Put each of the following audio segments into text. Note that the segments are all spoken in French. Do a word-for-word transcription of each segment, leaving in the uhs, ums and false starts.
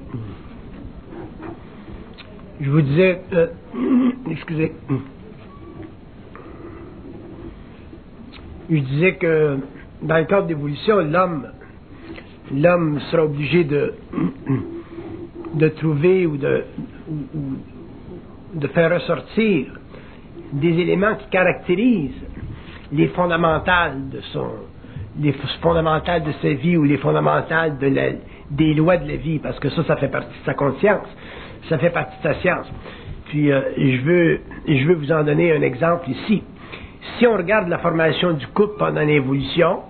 je vous disais, euh, excusez, je disais que dans le cadre d'évolution, l'homme, l'homme sera obligé de, de trouver ou de, ou, ou de faire ressortir des éléments qui caractérisent les fondamentales de son, les fondamentales de sa vie ou les fondamentales de la, des lois de la vie, parce que ça, ça fait partie de sa conscience, ça fait partie de sa science. Puis, euh, je veux, je veux vous en donner un exemple ici. Si on regarde la formation du couple pendant l'évolution,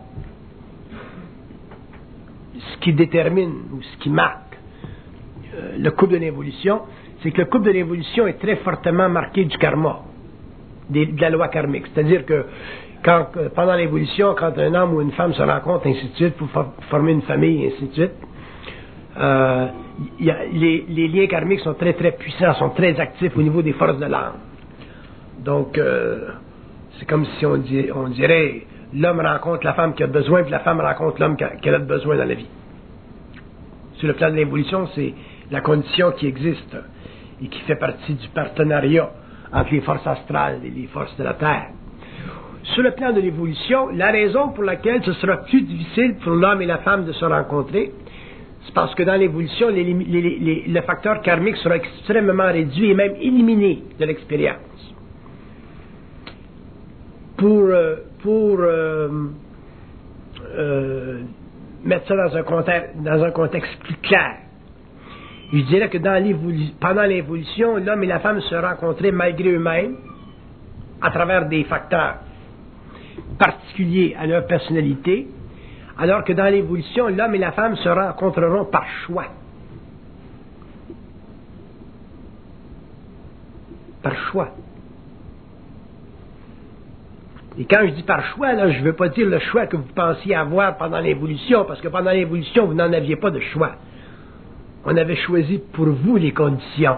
ce qui détermine ou ce qui marque euh, le couple de l'évolution, c'est que le couple de l'évolution est très fortement marqué du karma, des, de la loi karmique. C'est-à-dire que quand, euh, pendant l'évolution, quand un homme ou une femme se rencontrent, ainsi de suite, pour for- former une famille, ainsi de suite, euh, y a, les, les liens karmiques sont très très puissants, sont très actifs au niveau des forces de l'âme. Donc, euh, c'est comme si on, dit, on dirait, l'homme rencontre la femme qui a besoin, puis la femme rencontre l'homme qui a, qui a besoin dans la vie. Sur le plan de l'évolution, c'est la condition qui existe et qui fait partie du partenariat entre les forces astrales et les forces de la Terre. Sur le plan de l'évolution, la raison pour laquelle ce sera plus difficile pour l'homme et la femme de se rencontrer, c'est parce que dans l'évolution, les, les, les, le facteur karmique sera extrêmement réduit et même éliminé de l'expérience. Pour, euh, pour euh, euh, mettre ça dans un contexte, dans un contexte plus clair, je dirais que dans l'évolution, pendant l'évolution, l'homme et la femme se rencontraient malgré eux-mêmes à travers des facteurs particuliers à leur personnalité, alors que dans l'évolution, l'homme et la femme se rencontreront par choix. Par choix. Et quand je dis par choix, là, je ne veux pas dire le choix que vous pensiez avoir pendant l'évolution, parce que pendant l'évolution, vous n'en aviez pas de choix. On avait choisi pour vous les conditions.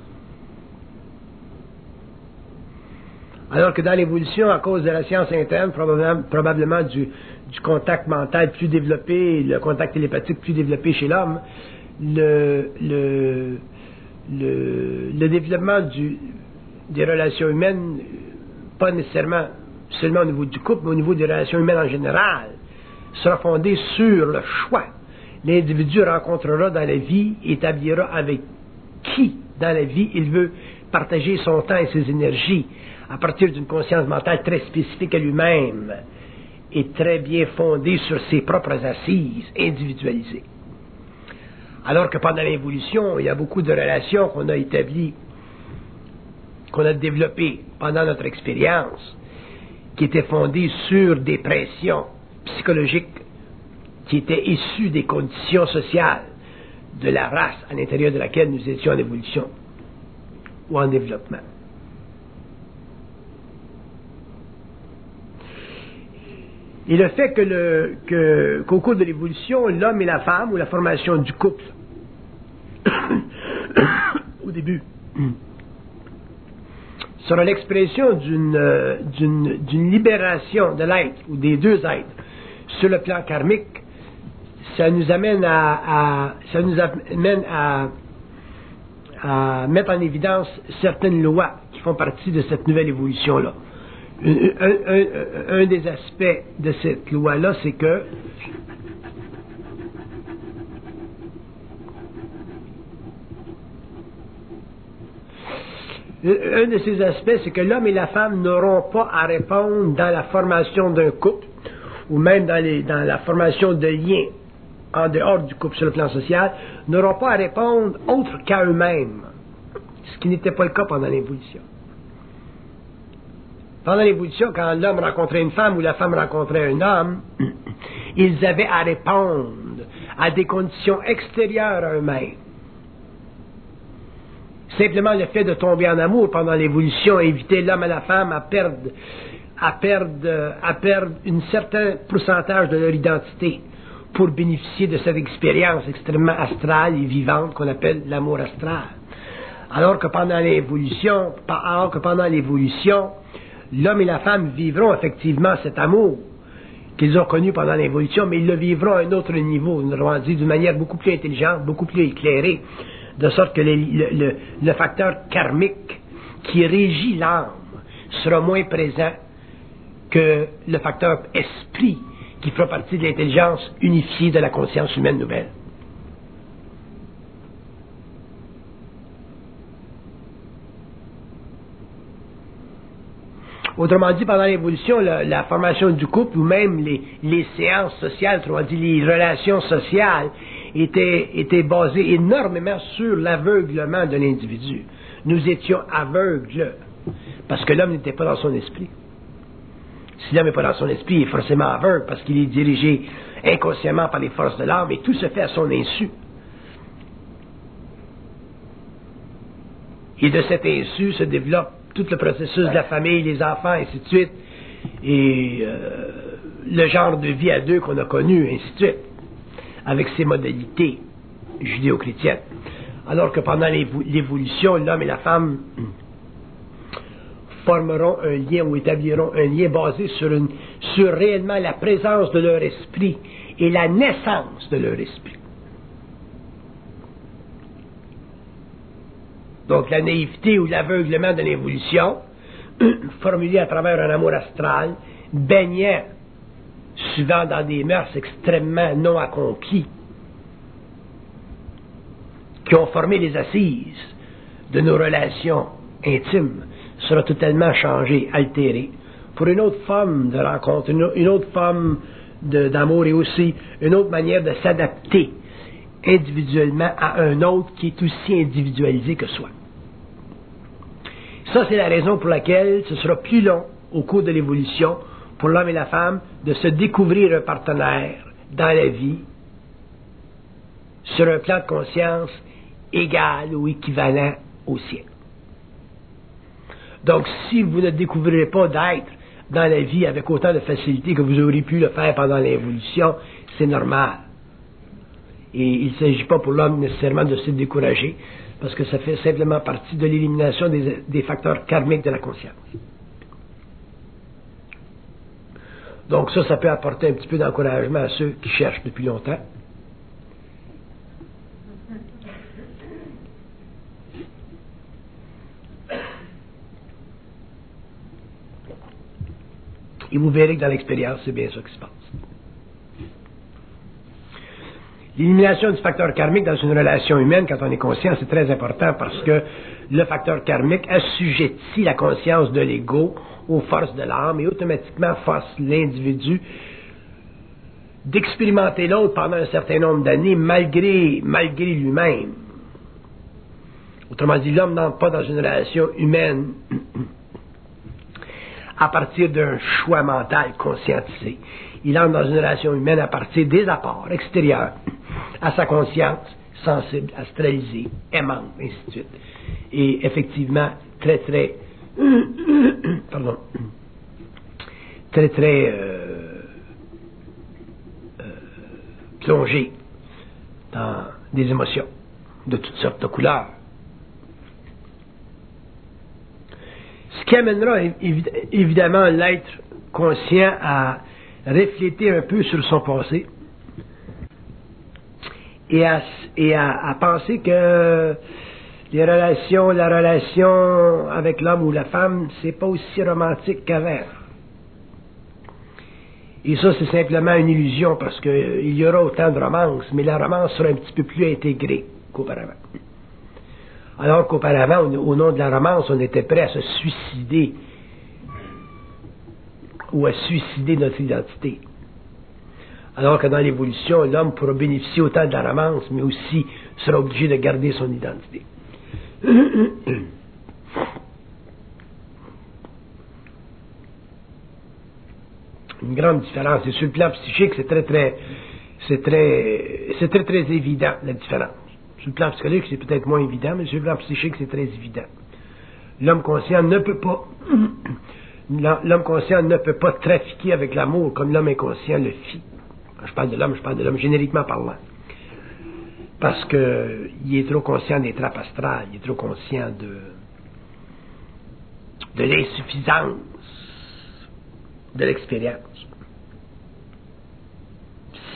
Alors que dans l'évolution, à cause de la science interne, probablement, probablement du, du contact mental plus développé, le contact télépathique plus développé chez l'homme, le, le, le, le développement du, des relations humaines, pas nécessairement seulement au niveau du couple, mais au niveau des relations humaines en général, sera fondé sur le choix. L'individu rencontrera dans la vie, établira avec qui dans la vie il veut partager son temps et ses énergies à partir d'une conscience mentale très spécifique à lui-même et très bien fondée sur ses propres assises individualisées. Alors que pendant l'évolution, il y a beaucoup de relations qu'on a établies, qu'on a développées pendant notre expérience, qui étaient fondées sur des pressions psychologiques qui étaient issues des conditions sociales de la race à l'intérieur de laquelle nous étions en évolution ou en développement. Et le fait que le, que, qu'au cours de l'évolution, l'homme et la femme, ou la formation du couple, au début, sera l'expression d'une, euh, d'une, d'une libération de l'être, ou des deux êtres, sur le plan karmique, ça nous amène à, à ça nous amène à, à mettre en évidence certaines lois qui font partie de cette nouvelle évolution-là. Un, un, un, un des aspects de cette loi-là, c'est que un de ces aspects, c'est que l'homme et la femme n'auront pas à répondre dans la formation d'un couple, ou même dans, les, dans la formation de liens en dehors du couple sur le plan social, n'auront pas à répondre autre qu'à eux-mêmes, ce qui n'était pas le cas pendant l'évolution. Pendant l'évolution, quand l'homme rencontrait une femme ou la femme rencontrait un homme, ils avaient à répondre à des conditions extérieures à eux-mêmes. Simplement le fait de tomber en amour pendant l'évolution invitait l'homme et la femme à perdre, à perdre, à perdre un certain pourcentage de leur identité pour bénéficier de cette expérience extrêmement astrale et vivante qu'on appelle l'amour astral. Alors que pendant l'évolution, alors que pendant l'évolution, l'homme et la femme vivront effectivement cet amour qu'ils ont connu pendant l'évolution, mais ils le vivront à un autre niveau, autrement dit, d'une manière beaucoup plus intelligente, beaucoup plus éclairée, de sorte que les, le, le, le facteur karmique qui régit l'âme sera moins présent que le facteur esprit qui fera partie de l'intelligence unifiée de la conscience humaine nouvelle. Autrement dit, pendant l'évolution, la, la formation du couple ou même les, les séances sociales, autrement dit les relations sociales, étaient, étaient basées énormément sur l'aveuglement de l'individu. Nous étions aveugles parce que l'homme n'était pas dans son esprit. Si l'homme n'est pas dans son esprit, il est forcément aveugle parce qu'il est dirigé inconsciemment par les forces de l'âme et tout se fait à son insu. Et de cet insu se développe tout le processus de la famille, les enfants, ainsi de suite, et euh, le genre de vie à deux qu'on a connu, ainsi de suite, avec ses modalités judéo-chrétiennes. Alors que pendant l'évolution, l'homme et la femme formeront un lien ou établiront un lien basé sur, une, sur réellement la présence de leur esprit et la naissance de leur esprit. Donc la naïveté ou l'aveuglement de l'évolution, formulé à travers un amour astral, baignant souvent dans des mœurs extrêmement non accomplies, qui ont formé les assises de nos relations intimes, sera totalement changé, altéré, pour une autre forme de rencontre, une, une autre forme de, d'amour et aussi une autre manière de s'adapter individuellement à un autre qui est aussi individualisé que soi. Ça, c'est la raison pour laquelle ce sera plus long au cours de l'évolution pour l'homme et la femme de se découvrir un partenaire dans la vie sur un plan de conscience égal ou équivalent au sien. Donc, si vous ne découvrirez pas d'être dans la vie avec autant de facilité que vous auriez pu le faire pendant l'évolution, c'est normal. Et il ne s'agit pas pour l'homme nécessairement de se décourager, parce que ça fait simplement partie de l'élimination des, des facteurs karmiques de la conscience. Donc ça, ça peut apporter un petit peu d'encouragement à ceux qui cherchent depuis longtemps. Et vous verrez que dans l'expérience, c'est bien ça qui se passe. L'élimination du facteur karmique dans une relation humaine, quand on est conscient, c'est très important parce que le facteur karmique assujettit la conscience de l'ego aux forces de l'âme et automatiquement force l'individu d'expérimenter l'autre pendant un certain nombre d'années malgré, malgré lui-même. Autrement dit, l'homme n'entre pas dans une relation humaine à partir d'un choix mental conscientisé. Il entre dans une relation humaine à partir des apports extérieurs à sa conscience sensible, astralisée, aimante, ainsi de suite. Et effectivement, très, très, pardon, très, très euh, euh, plongé dans des émotions de toutes sortes de couleurs. Ce qui amènera évidemment l'être conscient à refléter un peu sur son passé et à, et à, à penser que les relations, la relation avec l'homme ou la femme, c'est pas aussi romantique qu'avant. Et ça, c'est simplement une illusion parce qu'il y aura autant de romance, mais la romance sera un petit peu plus intégrée qu'auparavant. Alors qu'auparavant, au nom de la romance, on était prêt à se suicider ou à suicider notre identité. Alors que dans l'évolution, l'homme pourra bénéficier autant de la romance, mais aussi sera obligé de garder son identité. Une grande différence. Et sur le plan psychique, c'est très, très, c'est très, c'est très, très évident, la différence. Sur le plan psychologique, c'est peut-être moins évident, mais sur le plan psychique, c'est très évident. L'homme conscient ne peut pas, l'homme conscient ne peut pas trafiquer avec l'amour comme l'homme inconscient le fit. Quand je parle de l'homme, je parle de l'homme génériquement parlant. Parce que il est trop conscient des trappes astrales, il est trop conscient de, de l'insuffisance de l'expérience.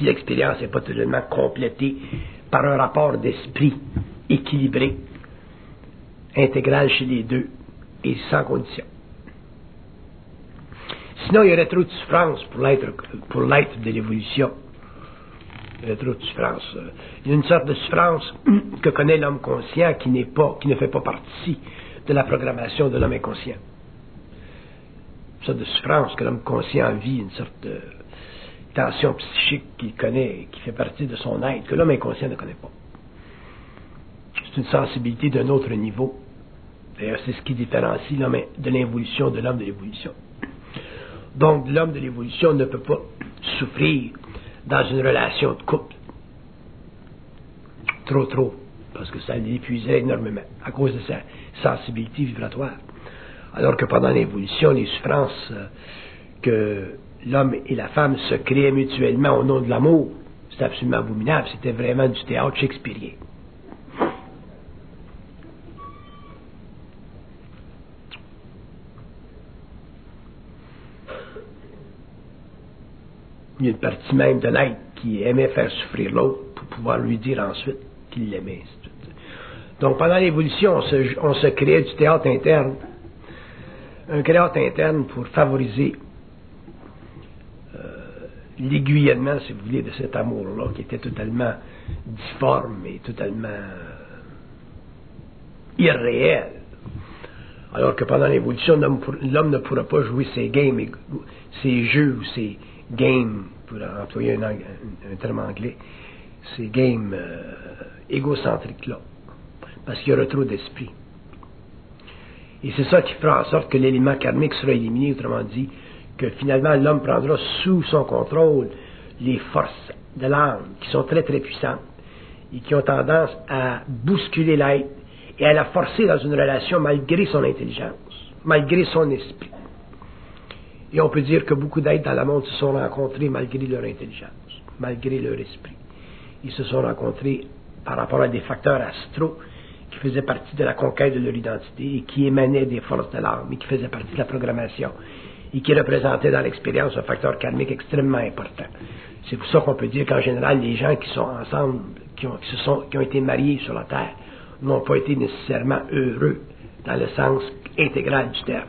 si l'expérience n'est pas totalement complétée par un rapport d'esprit équilibré, intégral chez les deux et sans condition. Sinon, il y aurait trop de souffrance pour l'être, pour l'être de l'évolution. Il y a trop de souffrance. Il y a une sorte de souffrance que connaît l'homme conscient qui n'est pas, qui ne fait pas partie de la programmation de l'homme inconscient. Une sorte de souffrance que l'homme conscient vit, une sorte de tension psychique qu'il connaît, qui fait partie de son être, que l'homme inconscient ne connaît pas. C'est une sensibilité d'un autre niveau. D'ailleurs, c'est ce qui différencie l'homme de l'involution de l'homme de l'évolution. Donc, l'homme de l'évolution ne peut pas souffrir dans une relation de couple. Trop, trop. Parce que ça l'épuiserait énormément à cause de sa sensibilité vibratoire. Alors que pendant l'évolution, les souffrances euh, que l'homme et la femme se créaient mutuellement au nom de l'amour, c'était absolument abominable. C'était vraiment du théâtre shakespearien. Il y a une partie même de l'être qui aimait faire souffrir l'autre pour pouvoir lui dire ensuite qu'il l'aimait. Donc pendant l'évolution, on se, on se créait du théâtre interne. Un théâtre interne pour favoriser euh, l'aiguillonnement, si vous voulez, de cet amour-là, qui était totalement difforme et totalement euh, irréel. Alors que pendant l'évolution, l'homme, l'homme ne pourra pas jouer ses games, ses jeux ou ses games, pour employer un, un, un terme anglais, ces games euh, égocentriques-là, parce qu'il y aura trop d'esprit. Et c'est ça qui fera en sorte que l'élément karmique sera éliminé, autrement dit, que finalement l'homme prendra sous son contrôle les forces de l'âme, qui sont très très puissantes, et qui ont tendance à bousculer l'être, et à la forcer dans une relation malgré son intelligence, malgré son esprit. Et on peut dire que beaucoup d'êtres dans le monde se sont rencontrés malgré leur intelligence, malgré leur esprit. Ils se sont rencontrés par rapport à des facteurs astraux qui faisaient partie de la conquête de leur identité et qui émanaient des forces de l'âme et qui faisaient partie de la programmation et qui représentaient dans l'expérience un facteur karmique extrêmement important. C'est pour ça qu'on peut dire qu'en général, les gens qui sont ensemble, qui ont, qui se sont, qui ont été mariés sur la Terre, n'ont pas été nécessairement heureux dans le sens intégral du terme.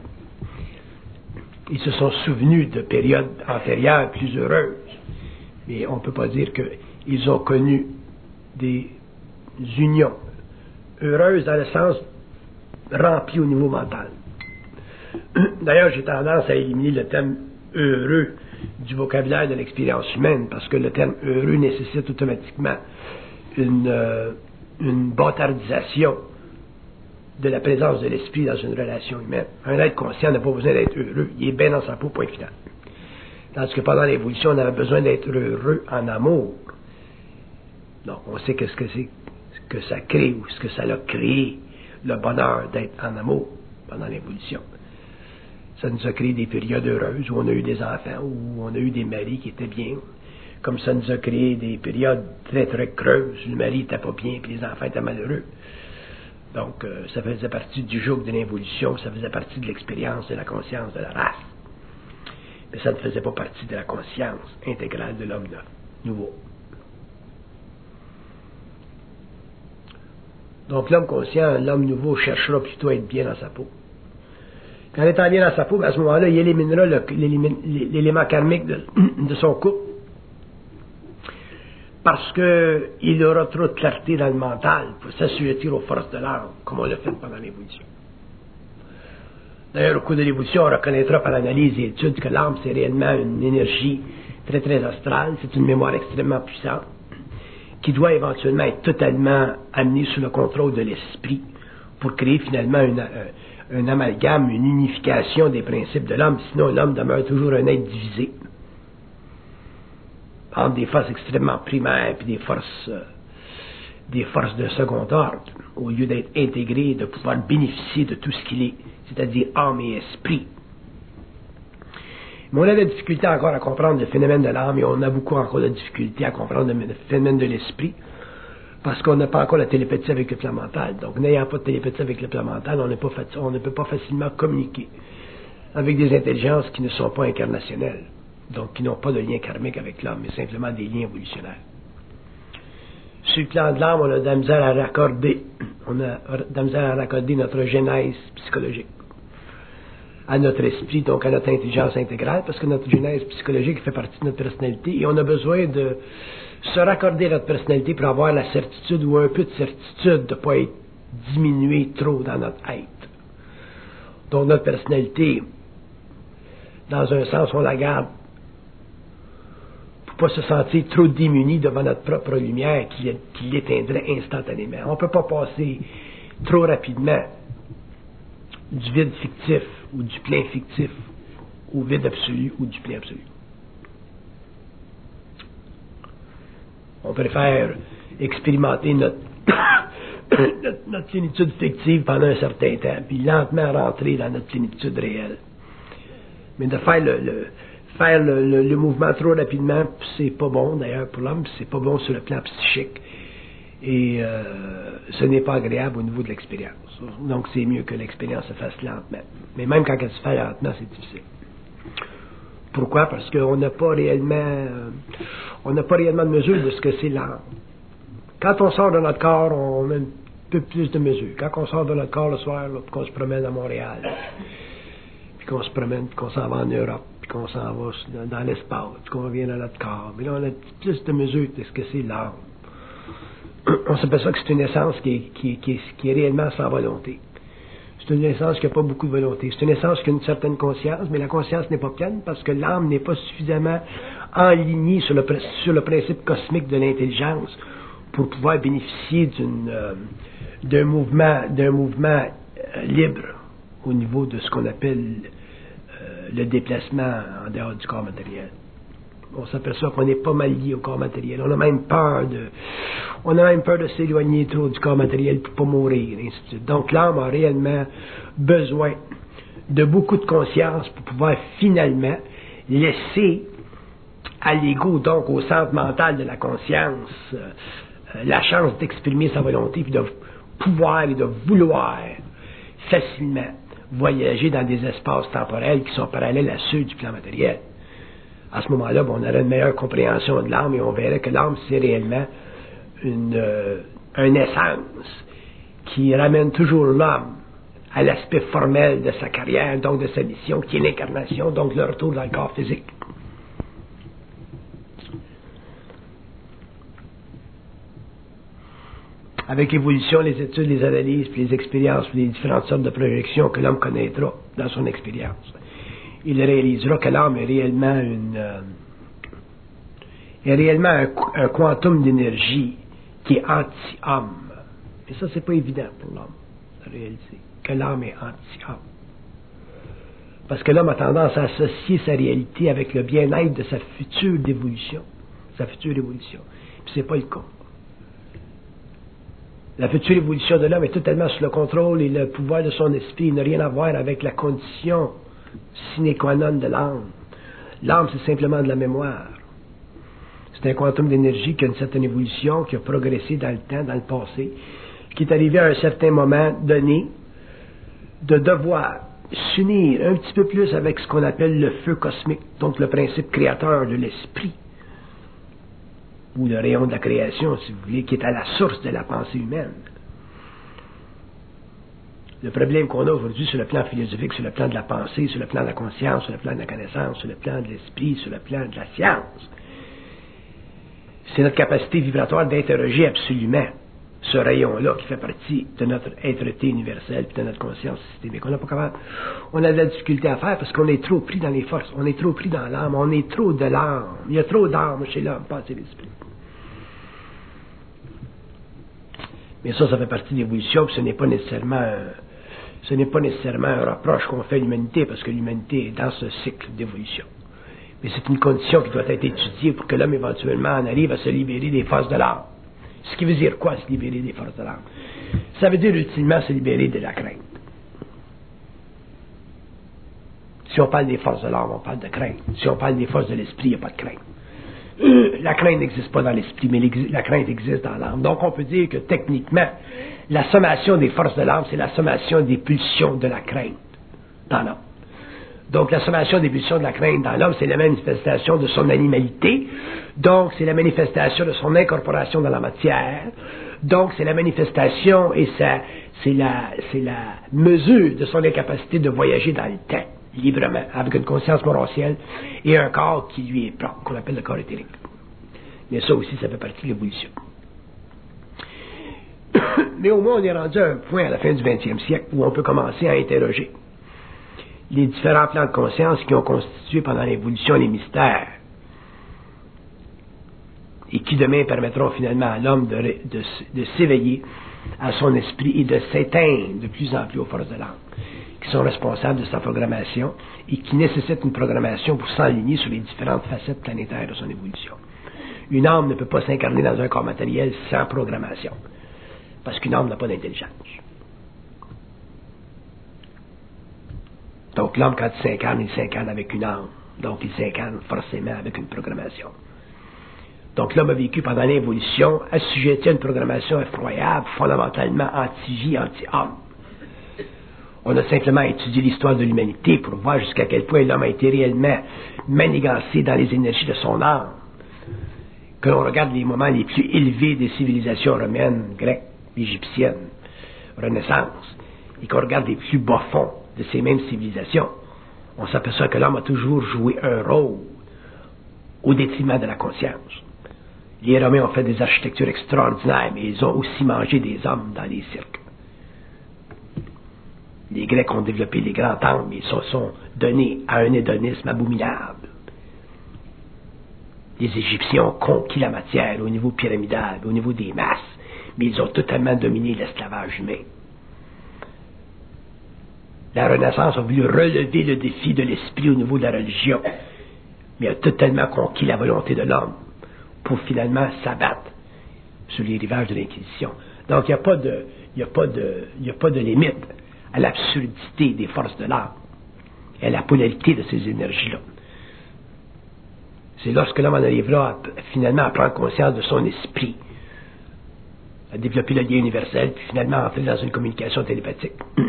Ils se sont souvenus de périodes antérieures plus heureuses, mais on ne peut pas dire qu'ils ont connu des unions heureuses dans le sens rempli au niveau mental. D'ailleurs, j'ai tendance à éliminer le terme heureux du vocabulaire de l'expérience humaine, parce que le terme heureux nécessite automatiquement une, euh, une bâtardisation de la présence de l'esprit dans une relation humaine. Un être conscient n'a pas besoin d'être heureux, il est bien dans sa peau, point final. Tandis que pendant l'évolution, on avait besoin d'être heureux en amour. Donc, on sait que ce que c'est, ce que ça crée, ou ce que ça a créé, le bonheur d'être en amour pendant l'évolution. Ça nous a créé des périodes heureuses où on a eu des enfants, où on a eu des maris qui étaient bien, comme ça nous a créé des périodes très très creuses où le mari n'était pas bien et les enfants étaient malheureux. Donc, euh, ça faisait partie du joug de l'évolution, ça faisait partie de l'expérience, de la conscience de la race. Mais ça ne faisait pas partie de la conscience intégrale de l'homme nouveau. Donc, l'homme conscient, l'homme nouveau, cherchera plutôt à être bien dans sa peau. Quand il est bien dans sa peau, à ce moment-là, il éliminera le, l'élément karmique de, de son couple. Parce qu'il aura trop de clarté dans le mental pour s'assujettir aux forces de l'âme, comme on l'a fait pendant l'évolution. D'ailleurs, au cours de l'évolution, on reconnaîtra par l'analyse et l'étude que l'âme, c'est réellement une énergie très très astrale, c'est une mémoire extrêmement puissante, qui doit éventuellement être totalement amenée sous le contrôle de l'esprit pour créer finalement une, un, un amalgame, une unification des principes de l'homme, sinon l'homme demeure toujours un être divisé entre des forces extrêmement primaires et des forces euh, des forces de second ordre, au lieu d'être intégré et de pouvoir bénéficier de tout ce qu'il est, c'est-à-dire âme et esprit. Mais on a de la difficulté encore à comprendre le phénomène de l'âme et on a beaucoup encore de difficulté à comprendre le phénomène de l'esprit parce qu'on n'a pas encore la télépathie avec le plan mental. Donc, n'ayant pas de télépathie avec le plan mental, on, n'est pas, on ne peut pas facilement communiquer avec des intelligences qui ne sont pas incarnationnelles. donc qui n'ont pas de lien karmique avec l'homme, mais simplement des liens évolutionnaires. Sur le plan de l'âme, on a de la misère à raccorder, on a de la misère à raccorder notre genèse psychologique à notre esprit, donc à notre intelligence intégrale, parce que notre genèse psychologique fait partie de notre personnalité, et on a besoin de se raccorder à notre personnalité pour avoir la certitude, ou un peu de certitude, de ne pas être diminué trop dans notre être. Donc notre personnalité, dans un sens, on la garde pour ne pas se sentir trop démuni devant notre propre lumière qui, qui l'éteindrait instantanément. On ne peut pas passer trop rapidement du vide fictif ou du plein fictif au vide absolu ou du plein absolu. On préfère expérimenter notre, notre, notre plénitude fictive pendant un certain temps, puis lentement rentrer dans notre plénitude réelle. Mais de faire le, le, faire le, le, le mouvement trop rapidement, c'est pas bon d'ailleurs pour l'homme, c'est pas bon sur le plan psychique. Et euh, ce n'est pas agréable au niveau de l'expérience. Donc c'est mieux que l'expérience se fasse lentement. Mais même quand elle se fait lentement, c'est difficile. Pourquoi? Parce qu'on n'a pas réellement euh, on n'a pas réellement de mesure de ce que c'est l'âme. Quand on sort de notre corps, on a un peu plus de mesure. Quand on sort de notre corps le soir, là, puis qu'on se promène à Montréal, puis qu'on se promène, puis qu'on s'en va en Europe, puis qu'on s'en va dans, dans l'espace, puis qu'on revient dans notre corps, mais là on a plus de mesure de ce que c'est l'âme. On s'aperçoit que c'est une essence qui est, qui, qui, qui est réellement sans volonté. C'est une essence qui n'a pas beaucoup de volonté. C'est une essence qui a une certaine conscience, mais la conscience n'est pas pleine parce que l'âme n'est pas suffisamment enlignée sur le, sur le principe cosmique de l'intelligence pour pouvoir bénéficier d'une, euh, d'un mouvement, d'un mouvement euh, libre au niveau de ce qu'on appelle euh, le déplacement en dehors du corps matériel. On s'aperçoit qu'on est pas mal lié au corps matériel. On a même peur de, on a même peur de s'éloigner trop du corps matériel pour pas mourir, et ainsi de suite. Donc l'âme a réellement besoin de beaucoup de conscience pour pouvoir finalement laisser à l'ego, donc au centre mental de la conscience, euh, la chance d'exprimer sa volonté, puis de pouvoir et de vouloir facilement voyager dans des espaces temporels qui sont parallèles à ceux du plan matériel. À ce moment-là, bon, on aurait une meilleure compréhension de l'âme et on verrait que l'âme, c'est réellement une, euh, une essence qui ramène toujours l'homme à l'aspect formel de sa carrière, donc de sa mission, qui est l'incarnation, donc le retour dans le corps physique. Avec l'évolution, les études, les analyses, puis les expériences, puis les différentes sortes de projections que l'homme connaîtra dans son expérience, il réalisera que l'âme est réellement une euh, est réellement un, un quantum d'énergie qui est anti-homme. Et ça, c'est pas évident pour l'homme de réaliser que l'âme est anti-homme. Parce que l'homme a tendance à associer sa réalité avec le bien-être de sa future évolution. Sa future évolution. Puis c'est pas le cas. La future évolution de l'homme est totalement sous le contrôle et le pouvoir de son esprit. Il n'a rien à voir avec la condition sine qua non de l'âme. L'âme, c'est simplement de la mémoire. C'est un quantum d'énergie qui a une certaine évolution, qui a progressé dans le temps, dans le passé, qui est arrivé à un certain moment donné de devoir s'unir un petit peu plus avec ce qu'on appelle le feu cosmique, donc le principe créateur de l'esprit, ou le rayon de la création, si vous voulez, qui est à la source de la pensée humaine. Le problème qu'on a aujourd'hui sur le plan philosophique, sur le plan de la pensée, sur le plan de la conscience, sur le plan de la connaissance, sur le plan de l'esprit, sur le plan de la science, c'est notre capacité vibratoire d'interroger absolument ce rayon-là qui fait partie de notre être-té universel et de notre conscience systémique. On n'a pas capable, on a de la difficulté à faire parce qu'on est trop pris dans les forces, on est trop pris dans l'âme, on est trop de l'âme. Il y a trop d'âme chez l'homme, pas assez d'esprit. Mais ça, ça fait partie de l'évolution, puis ce n'est pas nécessairement ce n'est pas nécessairement un reproche qu'on fait à l'humanité, parce que l'humanité est dans ce cycle d'évolution. Mais c'est une condition qui doit être étudiée pour que l'homme éventuellement en arrive à se libérer des forces de l'âme. Ce qui veut dire quoi, se libérer des forces de l'âme? Ça veut dire ultimement se libérer de la crainte. Si on parle des forces de l'âme, on parle de crainte. Si on parle des forces de l'esprit, il n'y a pas de crainte. Euh, la crainte n'existe pas dans l'esprit, mais la crainte existe dans l'âme. Donc on peut dire que techniquement, la sommation des forces de l'âme, c'est la sommation des pulsions de la crainte dans l'âme. Donc, la sommation d'ébullition de la crainte dans l'homme, c'est la manifestation de son animalité. Donc, c'est la manifestation de son incorporation dans la matière. Donc, c'est la manifestation et ça, c'est la, c'est la mesure de son incapacité de voyager dans le temps, librement, avec une conscience morantielle et un corps qui lui est propre, qu'on appelle le corps éthérique. Mais ça aussi, ça fait partie de l'évolution. Mais au moins, on est rendu à un point à la fin du vingtième siècle où on peut commencer à interroger les différents plans de conscience qui ont constitué pendant l'évolution les mystères et qui demain permettront finalement à l'homme de, de, de s'éveiller à son esprit et de s'éteindre de plus en plus aux forces de l'âme, qui sont responsables de sa programmation et qui nécessitent une programmation pour s'aligner sur les différentes facettes planétaires de son évolution. Une âme ne peut pas s'incarner dans un corps matériel sans programmation, parce qu'une âme n'a pas d'intelligence. Donc l'homme, quand il s'incarne, il s'incarne avec une âme. Donc il s'incarne forcément avec une programmation. Donc l'homme a vécu pendant l'évolution assujetti à une programmation effroyable, fondamentalement anti-vie, anti-âme. On a simplement étudié l'histoire de l'humanité pour voir jusqu'à quel point l'homme a été réellement manigancé dans les énergies de son âme. Que l'on regarde les moments les plus élevés des civilisations romaines, grecques, égyptiennes, Renaissance, et qu'on regarde les plus bas fonds de ces mêmes civilisations, on s'aperçoit que l'homme a toujours joué un rôle au détriment de la conscience. Les Romains ont fait des architectures extraordinaires, mais ils ont aussi mangé des hommes dans les cirques. Les Grecs ont développé les grands temples, mais ils se sont donnés à un hédonisme abominable. Les Égyptiens ont conquis la matière au niveau pyramidal, au niveau des masses, mais ils ont totalement dominé l'esclavage humain. La Renaissance a voulu relever le défi de l'esprit au niveau de la religion, mais a totalement conquis la volonté de l'homme pour finalement s'abattre sur les rivages de l'Inquisition. Donc, il n'y a pas de, il n'y a pas de, il n'y a pas de limite à l'absurdité des forces de l'âme et à la polarité de ces énergies-là. C'est lorsque l'homme en arrivera à, finalement à prendre conscience de son esprit, à développer le lien universel, puis finalement à entrer dans une communication télépathique,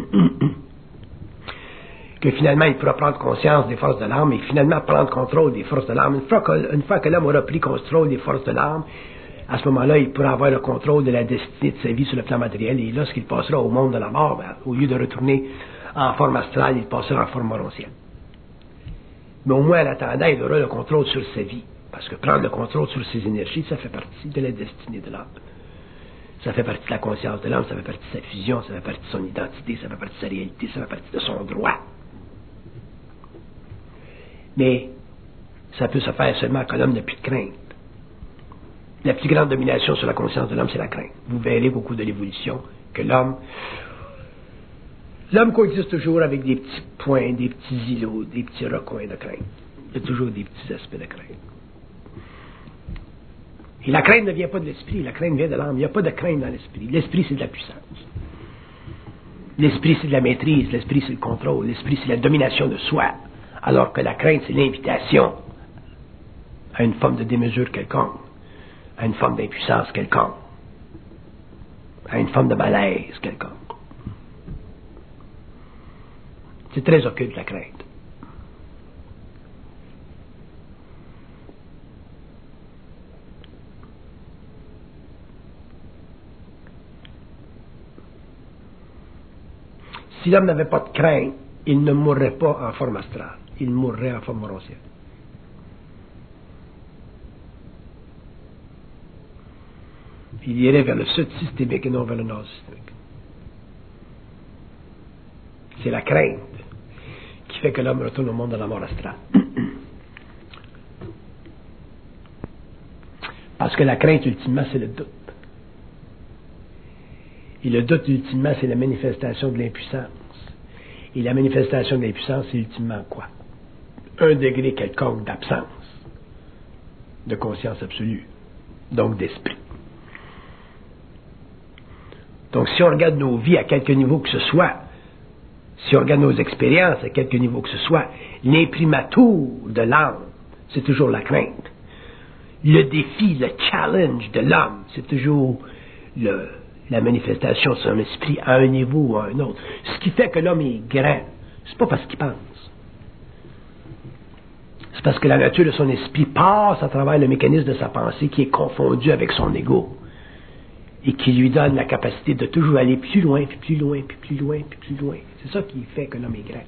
que finalement il pourra prendre conscience des forces de l'âme et finalement prendre contrôle des forces de l'âme. Une fois que, une fois que l'homme aura pris contrôle des forces de l'âme, à ce moment-là, il pourra avoir le contrôle de la destinée de sa vie sur le plan matériel, et lorsqu'il passera au monde de la mort, ben, au lieu de retourner en forme astrale, il passera en forme morontienne. Mais au moins, en attendant, il aura le contrôle sur sa vie. Parce que prendre le contrôle sur ses énergies, ça fait partie de la destinée de l'homme. Ça fait partie de la conscience de l'homme, ça fait partie de sa fusion, ça fait partie de son identité, ça fait partie de sa réalité, ça fait partie de son droit. Mais ça peut se faire seulement quand l'homme n'a plus de crainte. La plus grande domination sur la conscience de l'homme, c'est la crainte. Vous verrez beaucoup de l'évolution que l'homme... L'homme coexiste toujours avec des petits points, des petits îlots, des petits recoins de crainte. Il y a toujours des petits aspects de crainte. Et la crainte ne vient pas de l'esprit, la crainte vient de l'âme. Il n'y a pas de crainte dans l'esprit. L'esprit, c'est de la puissance. L'esprit, c'est de la maîtrise. L'esprit, c'est le contrôle. L'esprit, c'est la domination de soi. Alors que la crainte, c'est l'invitation à une forme de démesure quelconque, à une forme d'impuissance quelconque, à une forme de malaise quelconque. C'est très occulte, la crainte. Si l'homme n'avait pas de crainte, il ne mourrait pas en forme astrale. Il mourrait en forme morontienne. Il irait vers le sud systémique et non vers le nord systémique. C'est la crainte qui fait que l'homme retourne au monde de la mort astrale. Parce que la crainte, ultimement, c'est le doute. Et le doute, ultimement, c'est la manifestation de l'impuissance. Et la manifestation de l'impuissance, c'est ultimement quoi? Un degré quelconque d'absence de conscience absolue, donc d'esprit. Donc, si on regarde nos vies à quelque niveau que ce soit, si on regarde nos expériences à quelque niveau que ce soit, l'imprimatur de l'âme, c'est toujours la crainte. Le défi, le challenge de l'homme, c'est toujours le, la manifestation de son esprit à un niveau ou à un autre. Ce qui fait que l'homme est grand, c'est pas parce qu'il pense. C'est parce que la nature de son esprit passe à travers le mécanisme de sa pensée qui est confondu avec son ego et qui lui donne la capacité de toujours aller plus loin, puis plus loin, puis plus loin, puis plus loin. C'est ça qui fait que l'homme est grand.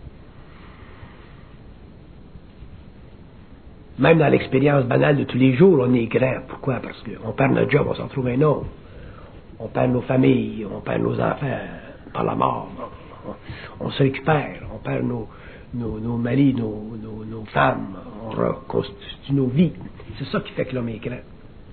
Même dans l'expérience banale de tous les jours, on est grand. Pourquoi? Parce qu'on perd notre job, on s'en trouve un autre. On perd nos familles, on perd nos enfants par la mort. On, on se récupère, on perd nos, nos, nos maris, nos, nos, nos femmes, on reconstitue nos vies. C'est ça qui fait que l'homme est grand.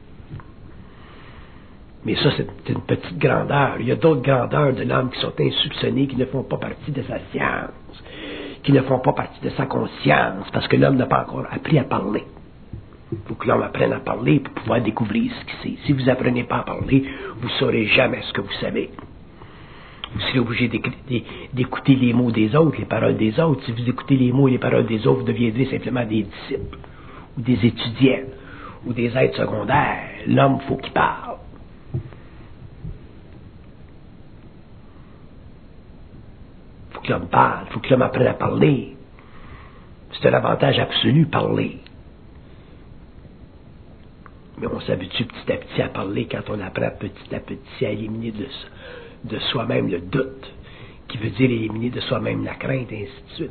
Mais ça, c'est une petite grandeur. Il y a d'autres grandeurs de l'homme qui sont insoupçonnées, qui ne font pas partie de sa science, qui ne font pas partie de sa conscience, parce que l'homme n'a pas encore appris à parler. Il faut que l'homme apprenne à parler pour pouvoir découvrir ce qu'il sait. Si vous n'apprenez pas à parler, vous ne saurez jamais ce que vous savez. Vous serez obligé d'écouter les mots des autres, les paroles des autres. Si vous écoutez les mots et les paroles des autres, vous deviendrez simplement des disciples, ou des étudiants, ou des êtres secondaires. L'homme, il faut qu'il parle. Il faut que l'homme parle, il faut que l'homme apprenne à parler. C'est un avantage absolu, parler. Mais on s'habitue petit à petit à parler quand on apprend petit à petit à éliminer de, de soi-même le doute, qui veut dire éliminer de soi-même la crainte, et ainsi de suite.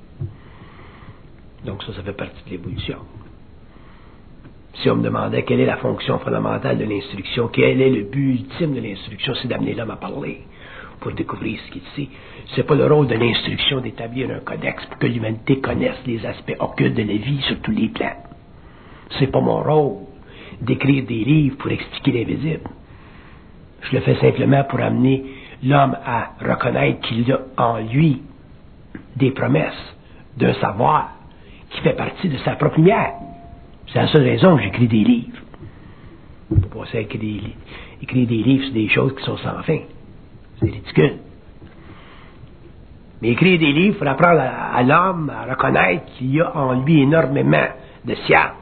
Donc ça, ça fait partie de l'évolution. Si on me demandait quelle est la fonction fondamentale de l'instruction, quel est le but ultime de l'instruction, c'est d'amener l'homme à parler, pour découvrir ce qu'il sait. C'est pas le rôle de l'instruction d'établir un codex pour que l'humanité connaisse les aspects occultes de la vie sur tous les plans. C'est pas mon rôle d'écrire des livres pour expliquer l'invisible. Je le fais simplement pour amener l'homme à reconnaître qu'il a en lui des promesses d'un savoir qui fait partie de sa propre lumière. C'est la seule raison que j'écris des livres. Pour pas écrire, écrire des livres sur des choses qui sont sans fin. C'est ridicule. Mais écrire des livres pour apprendre à, à l'homme à reconnaître qu'il y a en lui énormément de science.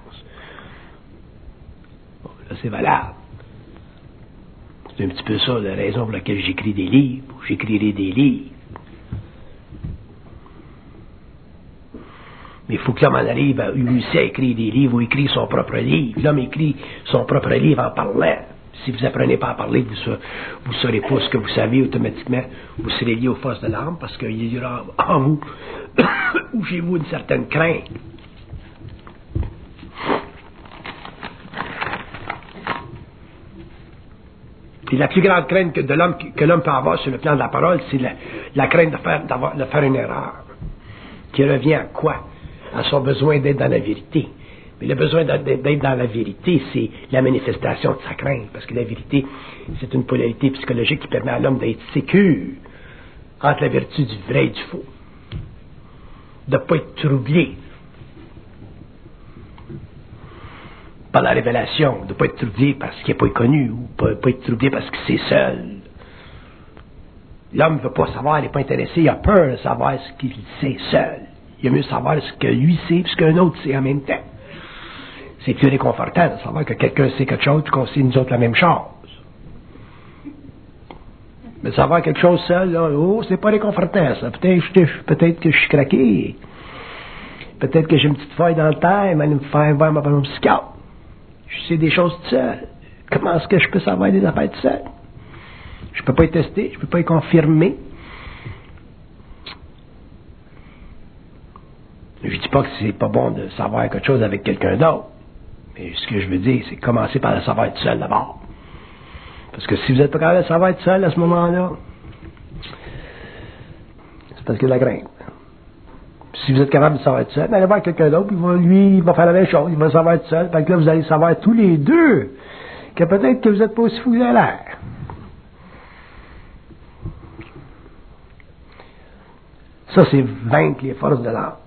Bon, là, c'est valable. C'est un petit peu ça la raison pour laquelle j'écris des livres. J'écrirai des livres. Mais il faut que l'homme en arrive à réussir à écrire des livres ou écrire son propre livre. L'homme écrit son propre livre en parlant. Si vous n'apprenez pas à parler, vous ne saurez pas ce que vous savez automatiquement. Vous serez lié aux forces de l'âme parce qu'il y aura en vous ou chez vous une certaine crainte. Et la plus grande crainte que, de l'homme, que l'homme peut avoir sur le plan de la parole, c'est la, la crainte de faire, d'avoir, de faire une erreur. Qui revient à quoi? À son besoin d'être dans la vérité. Mais le besoin d'être dans la vérité, c'est la manifestation de sa crainte. Parce que la vérité, c'est une polarité psychologique qui permet à l'homme d'être sécure entre la vertu du vrai et du faux. De ne pas être troublé par la révélation, de ne pas être troublé parce qu'il n'est pas connu, ou pas, pas être troublé parce que c'est seul. L'homme ne veut pas savoir, il n'est pas intéressé, il a peur de savoir ce qu'il sait seul. Il a mieux savoir ce que lui sait, puis ce qu'un autre sait en même temps. C'est plus réconfortant de savoir que quelqu'un sait quelque chose, puis qu'on sait nous autres la même chose. Mais de savoir quelque chose seul, là, oh, c'est pas réconfortant, ça. Peut-être, peut-être que je suis craqué. Peut-être que j'ai une petite feuille dans le terre, mais me faire voir ma mon psychiatre. Je sais des choses tout seul. Comment est-ce que je peux savoir des affaires tout seul? Je peux pas y tester, je peux pas y confirmer. Je dis pas que c'est pas bon de savoir quelque chose avec quelqu'un d'autre. Mais ce que je veux dire, c'est commencer par le savoir tout seul d'abord. Parce que si vous êtes pas capable de savoir tout seul à ce moment-là, c'est parce qu'il y a de la crainte. Si vous êtes capable de savoir tout seul, allez voir quelqu'un d'autre, il va, lui, il va faire la même chose, il va savoir tout seul. Fait que là, vous allez savoir tous les deux que peut-être que vous n'êtes pas aussi fou que vous avez l'air. Ça, c'est vaincre les forces de l'âme.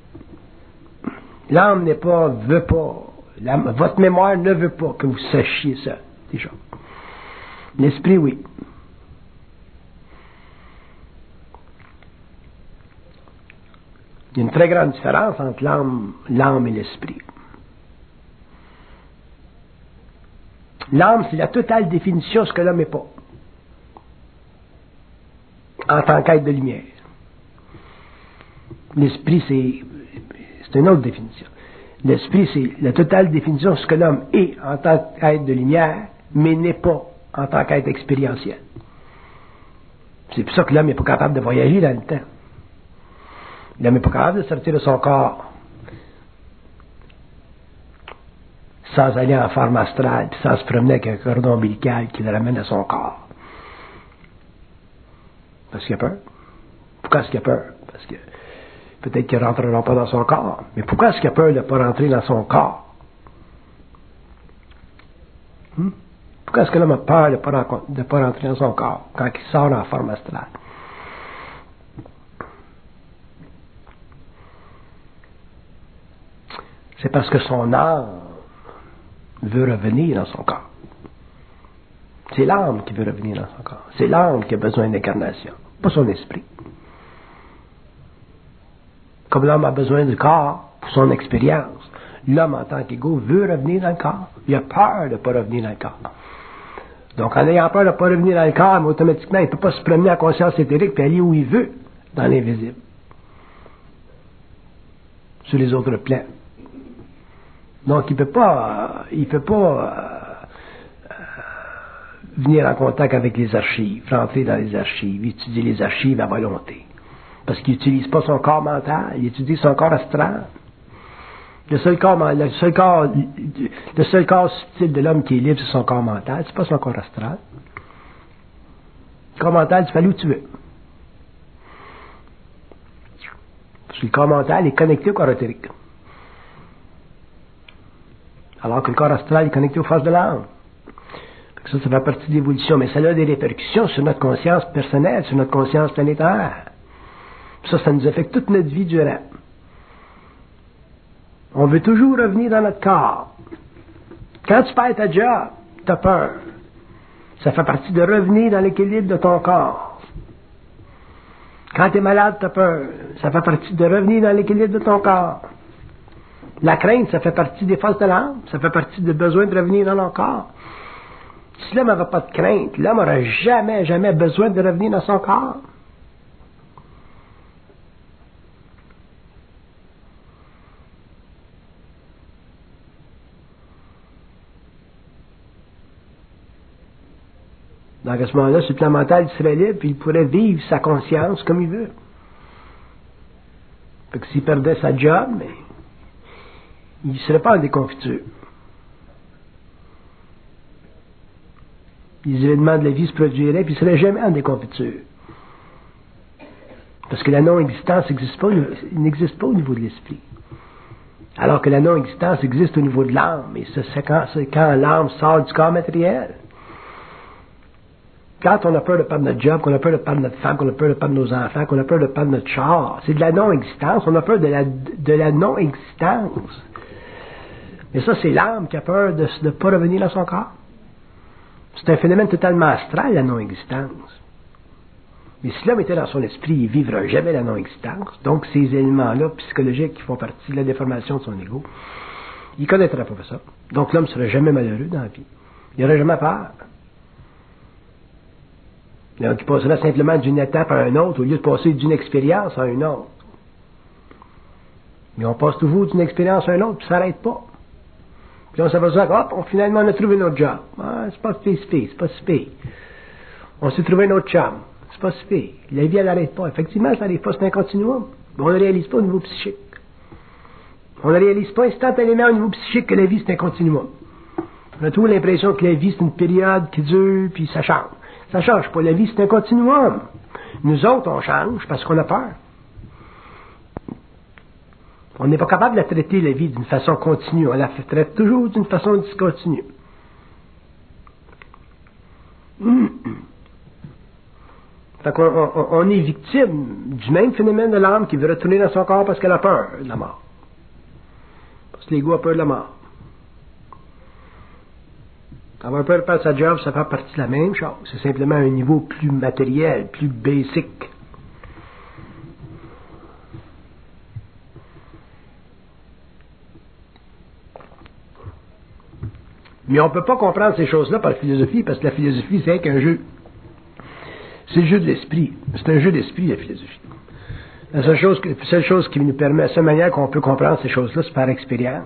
L'âme n'est pas, veut pas. La, votre mémoire ne veut pas que vous sachiez ça, déjà. L'esprit, oui. Il y a une très grande différence entre l'âme, l'âme et l'esprit. L'âme, c'est la totale définition de ce que l'homme n'est pas. En tant qu'être de lumière. L'esprit, c'est, c'est une autre définition. L'esprit, c'est la totale définition de ce que l'homme est en tant qu'être de lumière, mais n'est pas en tant qu'être expérientiel. C'est pour ça que l'homme n'est pas capable de voyager dans le temps. L'homme n'est pas capable de sortir de son corps sans aller en forme astrale, puis sans se promener avec un cordon ombilical qui le ramène à son corps. Parce qu'il a peur. Pourquoi est-ce qu'il a peur? Parce que peut-être qu'il ne rentrera pas dans son corps. Mais pourquoi est-ce qu'il a peur de ne pas rentrer dans son corps? Hmm? Pourquoi est-ce que l'homme a peur de ne pas rentrer dans son corps quand il sort en forme astrale? C'est parce que son âme veut revenir dans son corps. C'est l'âme qui veut revenir dans son corps. C'est l'âme qui a besoin d'incarnation, pas son esprit. Comme l'homme a besoin du corps pour son expérience, l'homme en tant qu'égo veut revenir dans le corps. Il a peur de ne pas revenir dans le corps. Donc en ayant peur de ne pas revenir dans le corps, mais automatiquement, il ne peut pas se promener en conscience éthérique et aller où il veut, dans l'invisible. Sur les autres plans. Donc il ne peut pas, il peut pas euh, euh, venir en contact avec les archives, rentrer dans les archives, étudier les archives à volonté. Parce qu'il n'utilise pas son corps mental, il utilise son corps astral. Le seul corps, le seul corps, le seul corps subtil de l'homme qui est libre, c'est son corps mental, c'est pas son corps astral. Le corps mental, tu peux aller où tu veux. Parce que le corps mental est connecté au corps éthérique. Alors que le corps astral est connecté aux forces de l'âme. Ça, ça fait partie de l'évolution, mais ça a des répercussions sur notre conscience personnelle, sur notre conscience planétaire. Ça, ça nous affecte toute notre vie durant. On veut toujours revenir dans notre corps. Quand tu perds ta job, tu as peur. Ça fait partie de revenir dans l'équilibre de ton corps. Quand tu es malade, tu as peur. Ça fait partie de revenir dans l'équilibre de ton corps. La crainte, ça fait partie des forces de l'âme. Ça fait partie du besoin de revenir dans notre corps. Si l'homme n'avait pas de crainte, l'homme n'aurait jamais, jamais besoin de revenir dans son corps. Donc à ce moment-là, sur le plan mental, il serait libre, puis il pourrait vivre sa conscience comme il veut. Fait que s'il perdait sa job, mais il ne serait pas en déconfiture. Les événements de la vie se produiraient, puis il ne serait jamais en déconfiture. Parce que la non-existence n'existe pas, n'existe pas au niveau de l'esprit. Alors que la non-existence existe au niveau de l'âme, et ça, c'est quand, c'est quand l'âme sort du corps matériel. Quand on a peur de perdre notre job, qu'on a peur de perdre notre femme, qu'on a peur de perdre nos enfants, qu'on a peur de perdre notre char, c'est de la non-existence. On a peur de la, de la non-existence. Mais ça, c'est l'âme qui a peur de ne pas revenir dans son corps. C'est un phénomène totalement astral, la non-existence. Mais si l'homme était dans son esprit, il ne vivra jamais la non-existence. Donc, ces éléments-là psychologiques qui font partie de la déformation de son ego, il ne connaîtra pas ça. Donc, l'homme ne sera jamais malheureux dans la vie. Il n'aura jamais peur. Donc, il passera simplement d'une étape à une autre au lieu de passer d'une expérience à une autre. Mais on passe toujours d'une expérience à une autre, puis ça n'arrête pas. Puis on s'aperçoit que, hop, on, finalement, on a trouvé notre job. Ah, c'est pas si pire, c'est pas si pire. On s'est trouvé notre chum. C'est pas si pire. La vie, elle n'arrête pas. Effectivement, ça n'arrive pas, c'est un continuum. Mais on ne réalise pas au niveau psychique. On ne réalise pas instantanément au niveau psychique que la vie, c'est un continuum. On a toujours l'impression que la vie, c'est une période qui dure, puis ça change. Ça ne change pas. La vie, c'est un continuum. Nous autres, on change parce qu'on a peur. On n'est pas capable de traiter la vie d'une façon continue. On la traite toujours d'une façon discontinue. Mmh. Fait qu'on on, on est victime du même phénomène de l'âme qui veut retourner dans son corps parce qu'elle a peur de la mort. Parce que l'ego a peur de la mort. Avoir peur de perdre sa job, ça fait partie de la même chose. C'est simplement un niveau plus matériel, plus basic. Mais on ne peut pas comprendre ces choses-là par la philosophie, parce que la philosophie, c'est qu'un jeu. C'est le jeu de l'esprit. C'est un jeu d'esprit, la philosophie. La seule chose, la seule chose qui nous permet, la seule manière qu'on peut comprendre ces choses-là, c'est par expérience.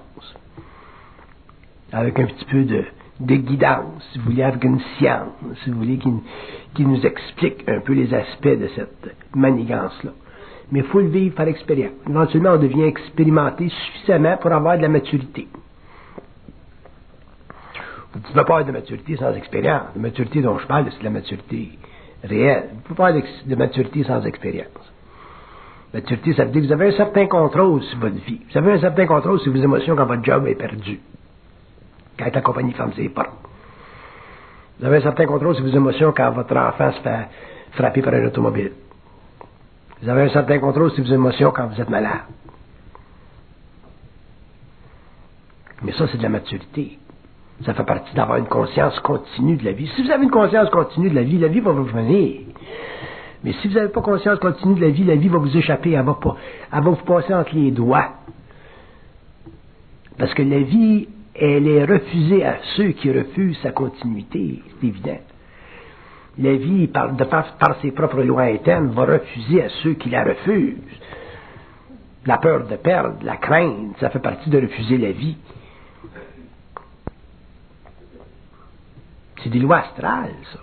Avec un petit peu de, de guidance, si vous voulez, avec une science, si vous voulez, qui, qui nous explique un peu les aspects de cette manigance-là. Mais il faut le vivre par expérience. Éventuellement, on devient expérimenté suffisamment pour avoir de la maturité. Vous ne pouvez pas avoir de maturité sans expérience. La maturité dont je parle, c'est de la maturité réelle. Vous ne pouvez pas avoir de maturité sans expérience. Maturité, ça veut dire que vous avez un certain contrôle sur votre vie. Vous avez un certain contrôle sur vos émotions quand votre job est perdu. Quand la compagnie ferme ses portes. Vous avez un certain contrôle sur vos émotions quand votre enfant se fait frapper par un automobile. Vous avez un certain contrôle sur vos émotions quand vous êtes malade. Mais ça, c'est de la maturité. Ça fait partie d'avoir une conscience continue de la vie. Si vous avez une conscience continue de la vie, la vie va vous venir. Mais si vous n'avez pas conscience continue de la vie, la vie va vous échapper, elle va, pas, elle va vous passer entre les doigts. Parce que la vie, elle est refusée à ceux qui refusent sa continuité, c'est évident. La vie, par, de par, par ses propres lois internes, va refuser à ceux qui la refusent. La peur de perdre, la crainte, ça fait partie de refuser la vie. C'est des lois astrales, ça.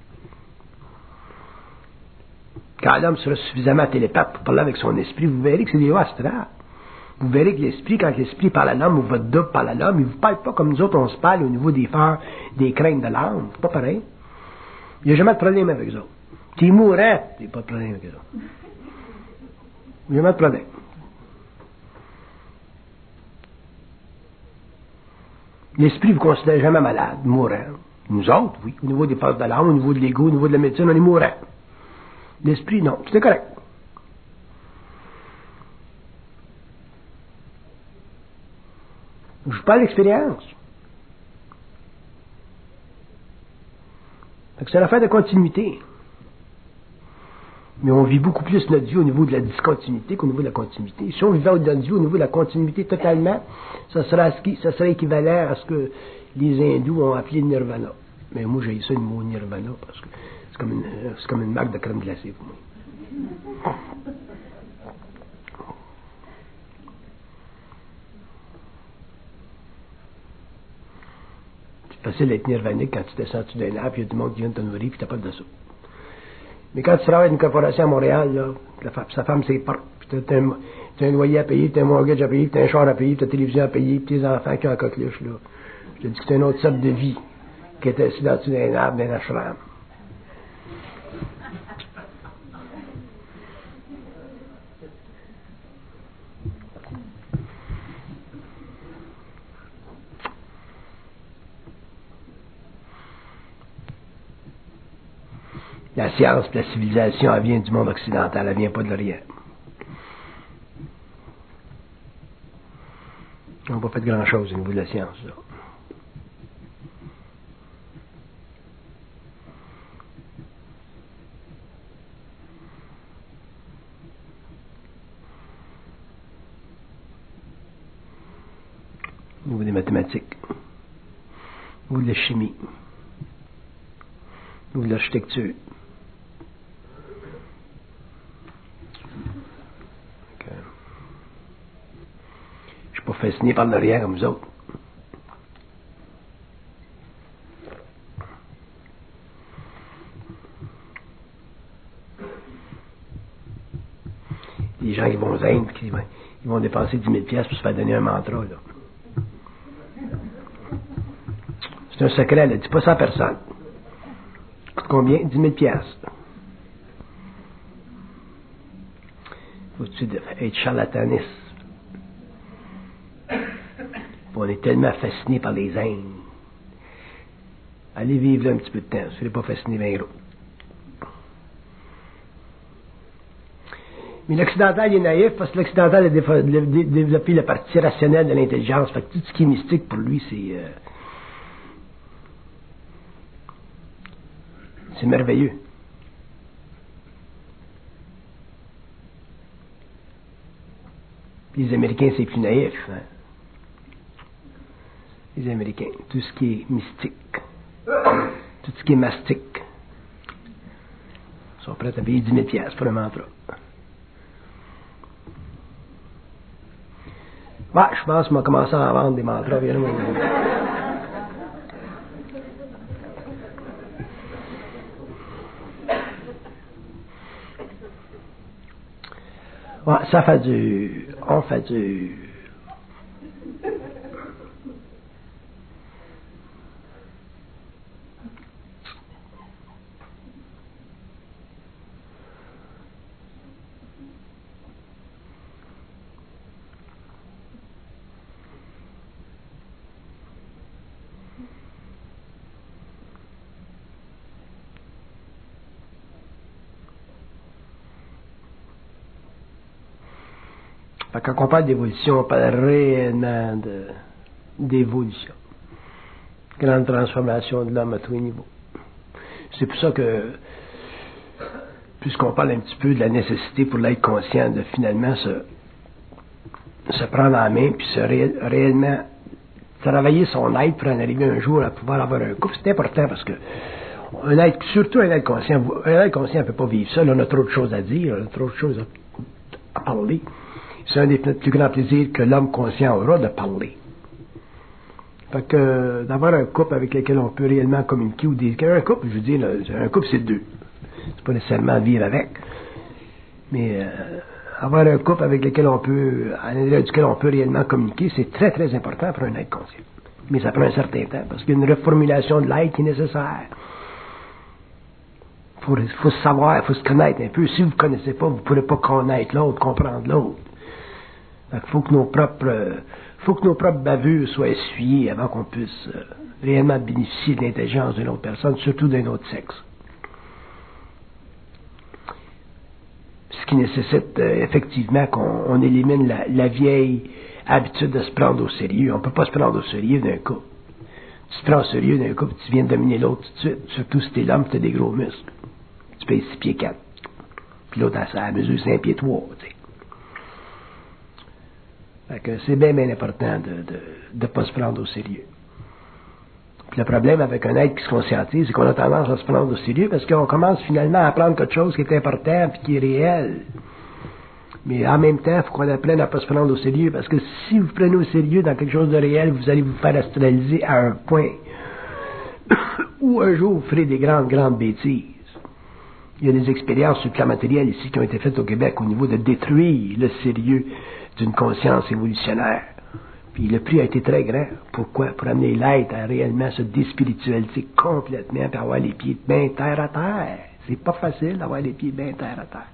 Quand l'homme sera suffisamment télépathe pour parler avec son esprit, vous verrez que c'est des lois astrales. Vous verrez que l'esprit, quand l'esprit parle à l'homme, ou votre double parle à l'homme, il ne vous parle pas comme nous autres, on se parle au niveau des peurs, des craintes de l'âme. C'est pas pareil. Il n'y a jamais de problème avec eux autres. Tu es mourant, il n'y a pas de problème avec eux autres. Il n'y a jamais de problème. L'esprit ne vous considère jamais malade, mourant. Nous autres, oui. Au niveau des peurs de l'âme, au niveau de l'ego, au niveau de la médecine, on est mourant. L'esprit, non. Tout est correct. Je parle d'expérience. C'est l'affaire de continuité. Mais on vit beaucoup plus notre vie au niveau de la discontinuité qu'au niveau de la continuité. Si on vivait notre vie au niveau de la continuité totalement, ça serait, ça serait équivalent à ce que les hindous ont appelé le nirvana. Mais moi, j'ai ça le mot nirvana parce que c'est comme une, c'est comme une marque de crème glacée pour moi. C'est facile d'être nirvanique quand tu descends dessus d'un arbre, il y a du monde qui vient te nourrir, puis tu n'as pas de ça. Mais quand tu travailles dans une corporation à Montréal, là, la femme, sa femme, c'est porte, puis tu as un, un loyer à payer, tu as un mortgage à payer, tu as un char à payer, tu as la télévision à payer, puis tes enfants qui ont un coqueluche, là. Je te dis que c'est une autre sorte de vie qui est assis là-dessus d'un arbre, d'un ashram. La science, la civilisation, elle vient du monde occidental, elle vient pas de l'Orient. On n'a pas fait grand-chose au niveau de la science, là. Au niveau des mathématiques, au niveau de la chimie, au niveau de l'architecture. Je ne suis pas fasciné par l'Orient comme vous autres. Les gens qui vont aux Indes, qui, ils vont dépenser dix mille piastres pour se faire donner un mantra, là. C'est un secret, elle ne dit pas ça à personne. Coûte combien? dix mille piastres. Faut-tu être charlataniste? On est tellement fasciné par les Indes. Allez vivre là un petit peu de temps. Soyez pas fasciné bien gros. Mais l'occidental il est naïf parce que l'occidental a développé la partie rationnelle de l'intelligence. Fait que tout ce qui est mystique pour lui, c'est euh, c'est merveilleux. Les Américains, c'est plus naïf. Hein? Les Américains, tout ce qui est mystique, tout ce qui est mastique, sont prêts à payer dix mille piastres pour un mantra. Bah, je pense qu'on va commencer à en vendre des mantras. Bien, ouais, ça fait du... On fait du... Quand on parle d'évolution, on parle réellement de, d'évolution. Grande transformation de l'homme à tous les niveaux. C'est pour ça que, puisqu'on parle un petit peu de la nécessité pour l'être conscient de finalement se, se prendre en main, puis se ré, réellement travailler son être pour en arriver un jour à pouvoir avoir un couple, c'est important parce que un être, surtout un être conscient, un être conscient ne peut pas vivre seul, on a trop de choses à dire, on a trop de choses à, à parler. C'est un des plus grands plaisirs que l'homme conscient aura de parler. Fait que d'avoir un couple avec lequel on peut réellement communiquer, ou des, un couple, je veux dire, un couple c'est deux. C'est pas nécessairement vivre avec. Mais euh, avoir un couple avec lequel on peut, à l'intérieur duquel on peut réellement communiquer, c'est très très important pour un être conscient. Mais ça prend un certain temps, parce qu'il y a une reformulation de l'être qui est nécessaire. Il faut, faut se savoir, il faut se connaître un peu. Si vous ne connaissez pas, vous ne pourrez pas connaître l'autre, comprendre l'autre. Il faut que nos propres, faut que nos propres bavures soient essuyées avant qu'on puisse euh, réellement bénéficier de l'intelligence d'une autre personne, surtout d'un autre sexe. Ce qui nécessite euh, effectivement qu'on on élimine la, la vieille habitude de se prendre au sérieux. On ne peut pas se prendre au sérieux d'un couple. Tu te prends au sérieux d'un couple, tu viens de dominer l'autre tout de suite, surtout si t'es l'homme, tu as des gros muscles. Tu pèses six pieds quatre. Puis l'autre, à sa mesure cinq pieds trois, tu sais. Fait que c'est bien, bien important de ne de, de pas se prendre au sérieux. Puis le problème avec un être qui se conscientise, c'est qu'on a tendance à se prendre au sérieux parce qu'on commence finalement à apprendre quelque chose qui est important et qui est réel. Mais en même temps, il faut qu'on apprenne à ne pas se prendre au sérieux parce que si vous prenez au sérieux dans quelque chose de réel, vous allez vous faire astraliser à un point où un jour vous ferez des grandes, grandes bêtises. Il y a des expériences sur le plan matériel ici qui ont été faites au Québec au niveau de détruire le sérieux d'une conscience évolutionnaire. Puis le prix a été très grand. Pourquoi? Pour amener l'être à réellement se déspiritualiser complètement et avoir les pieds bien terre à terre. C'est pas facile d'avoir les pieds bien terre à terre.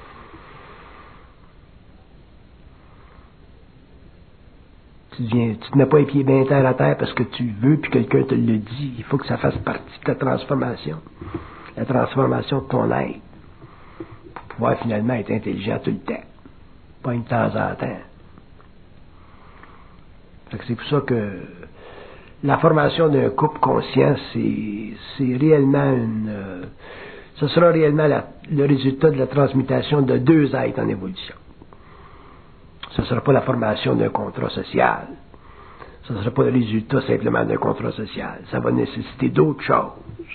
Tu ne te mets pas les pieds bien terre à terre parce que tu veux puis quelqu'un te le dit. Il faut que ça fasse partie de ta transformation. La transformation de ton être. Pour pouvoir finalement être intelligent tout le temps. Pas une temps en temps. Fait que c'est pour ça que la formation d'un couple conscient, c'est, c'est réellement une... Euh, ce sera réellement la, le résultat de la transmutation de deux êtres en évolution. Ce ne sera pas la formation d'un contrat social. Ce ne sera pas le résultat simplement d'un contrat social. Ça va nécessiter d'autres choses.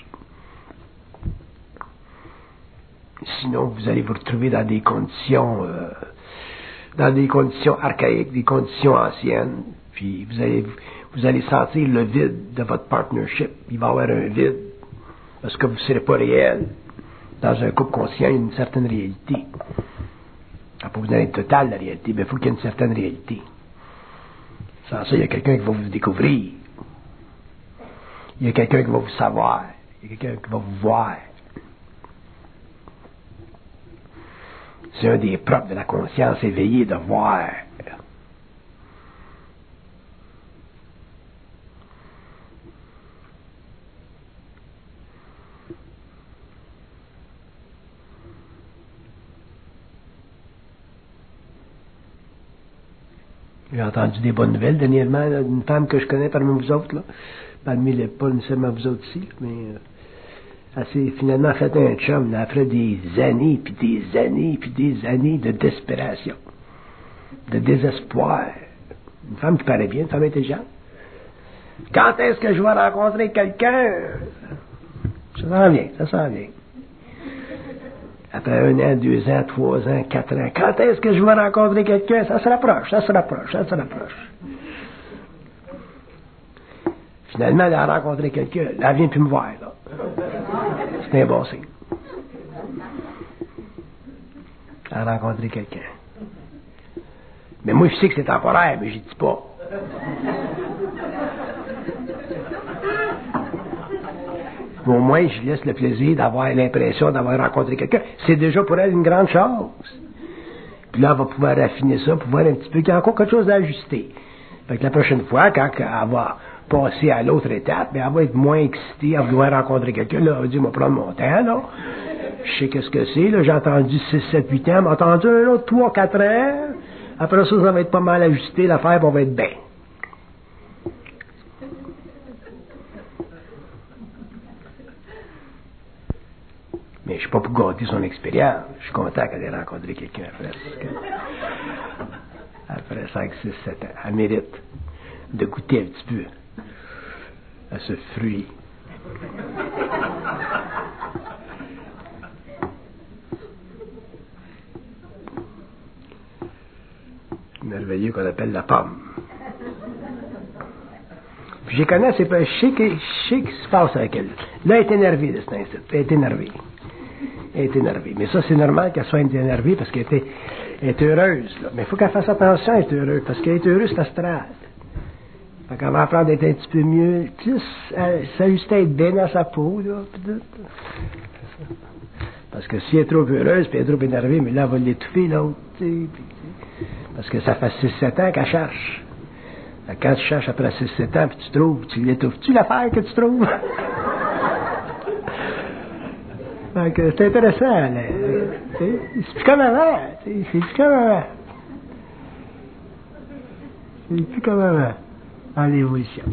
Sinon, vous allez vous retrouver dans des conditions... Euh, dans des conditions archaïques, des conditions anciennes, puis vous allez, vous allez sentir le vide de votre partnership. Il va y avoir un vide, parce que vous ne serez pas réel. Dans un couple conscient, il y a une certaine réalité. Il n'y a pas besoin d'être total, la réalité, mais il faut qu'il y ait une certaine réalité. Sans ça, il y a quelqu'un qui va vous découvrir. Il y a quelqu'un qui va vous savoir. Il y a quelqu'un qui va vous voir. C'est un des propres de la conscience éveillée de voir. J'ai entendu des bonnes nouvelles dernièrement, là, d'une femme que je connais parmi vous autres, là, parmi les, pas nécessairement vous autres ici, mais euh, elle s'est finalement fait un chum, là, après des années, puis des années, puis des années de desperation, de désespoir. Une femme qui paraît bien, une femme intelligente. Quand est-ce que je vais rencontrer quelqu'un? Ça s'en vient, ça s'en vient. Après un an, deux ans, trois ans, quatre ans, quand est-ce que je vais rencontrer quelqu'un? Ça se rapproche, ça se rapproche, ça se rapproche. Finalement, elle a rencontré quelqu'un. Elle vient plus me voir, là. C'est un bon signe. Elle a rencontré quelqu'un. Mais moi, je sais que c'est temporaire, mais je dis pas. Mais au moins, je laisse le plaisir d'avoir l'impression d'avoir rencontré quelqu'un. C'est déjà pour elle une grande chose. Puis là, elle va pouvoir raffiner ça, pour voir un petit peu qu'il y a encore quelque chose à ajuster. Fait que la prochaine fois, quand elle va passer à l'autre étape, bien, elle va être moins excitée à vouloir rencontrer quelqu'un. Là, elle va dire, moi, prendre mon temps, là. Je sais qu'est-ce que c'est, là. J'ai entendu six, sept, huit ans, j'ai entendu un autre trois, quatre ans. Après ça, ça va être pas mal ajusté, l'affaire, puis on va être bien. Mais je suis pas pour gâter son expérience. Je suis content qu'elle ait rencontré quelqu'un après. Après cinq, six, sept ans. Elle mérite de goûter un petit peu à ce fruit. Merveilleux qu'on appelle la pomme. Puis je connais, c'est pas, je sais que, je sais que se passe avec elle. Là, elle est énervée de cet instant. Elle est énervée. Elle est énervée. Mais ça, c'est normal qu'elle soit énervée parce qu'elle était, elle est heureuse, là. Mais il faut qu'elle fasse attention à être heureuse, parce qu'elle est heureuse, c'est astral. Fait qu'elle va apprendre à être un petit peu mieux, plus, s'ajuster à être bien dans sa peau, là. Parce que si elle est trop heureuse, puis elle est trop énervée, mais là, elle va l'étouffer, l'autre, tu sais. Parce que ça fait six sept ans qu'elle cherche. Quand tu cherches après six sept ans, puis tu trouves, tu l'étouffes-tu l'affaire que tu trouves? Donc, c'est intéressant, là. C'est plus comme avant. C'est plus comme avant. C'est plus comme avant. En l'évolution.